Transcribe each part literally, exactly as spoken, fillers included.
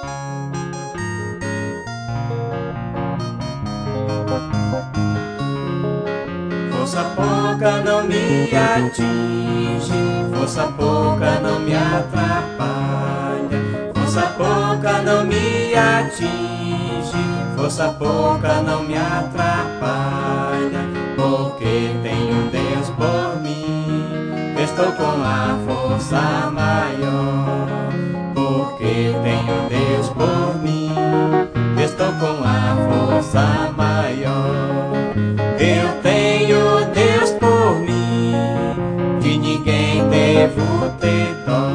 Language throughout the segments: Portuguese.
Força pouca não me atinge, força pouca não me atrapalha. Força pouca não me atinge, força pouca não me atrapalha. Porque tenho Deus por mim, estou com a força maior. Porque tenho Deus por mim, estou com a força maior. Eu tenho Deus por mim, de ninguém devo ter dó.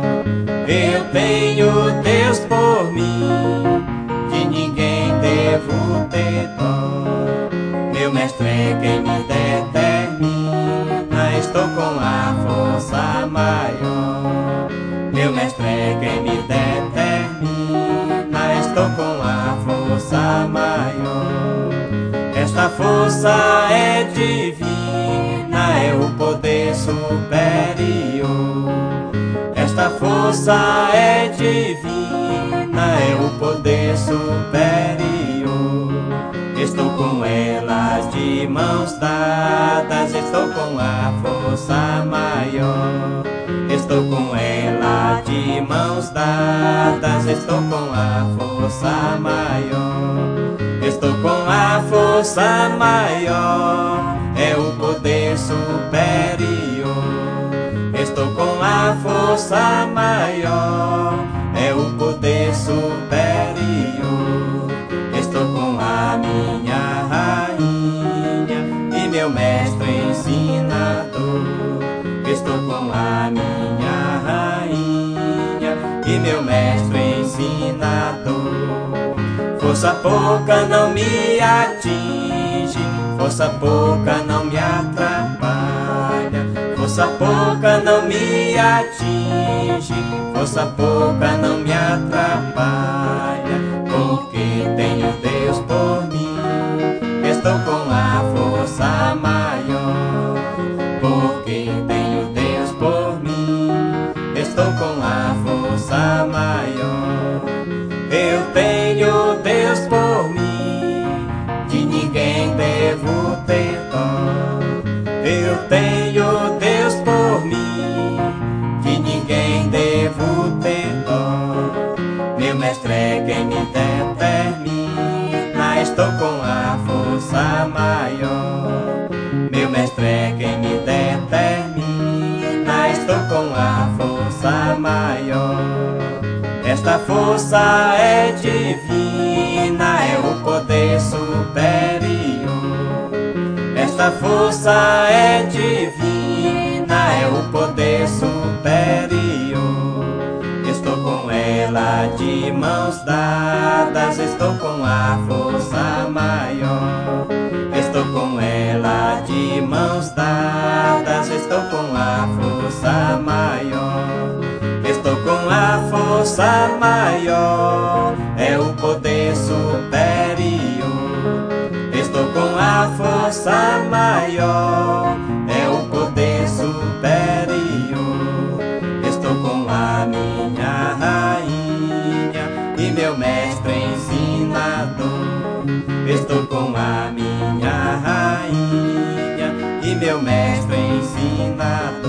Eu tenho Deus por mim, de ninguém devo ter dó. Meu mestre é quem me determina, estou com a força maior. Meu mestre é quem me determina, estou com a força maior. Esta força é divina, é o poder superior. Esta força é divina, é o poder superior. Estou com elas de mãos dadas, estou com a força maior. Estou com ela de mãos dadas, estou com a força maior. Estou com a força maior, é o poder superior. Estou com a força maior, é o poder superior. Estou com a minha rainha e meu mestre ensinador. Estou com a minha rainha e meu mestre ensinador. Força pouca não me atinge, força pouca não me atrapalha. Força pouca não me atinge, força pouca não me atrapalha. Porque tenho Deus por mim, estou com a força maior. Porque tenho Deus por mim, estou com a força maior. Eu tenho Deus por mim, de ninguém devo ter dó. Eu tenho Deus por mim, de ninguém devo ter dó. Meu mestre é quem me determina, estou com a força maior. Meu mestre é quem me determina, estou com a força maior. Esta força é divina, é o poder superior. Esta força é divina, é o poder superior. Estou com ela de mãos dadas, estou com a força maior. Estou com ela de mãos dadas, estou com a força maior. Estou com a força maior, é o poder superior. Estou com a força maior, é o poder superior. Estou com a minha rainha e meu mestre ensinador. Estou com a minha rainha e meu mestre ensinador.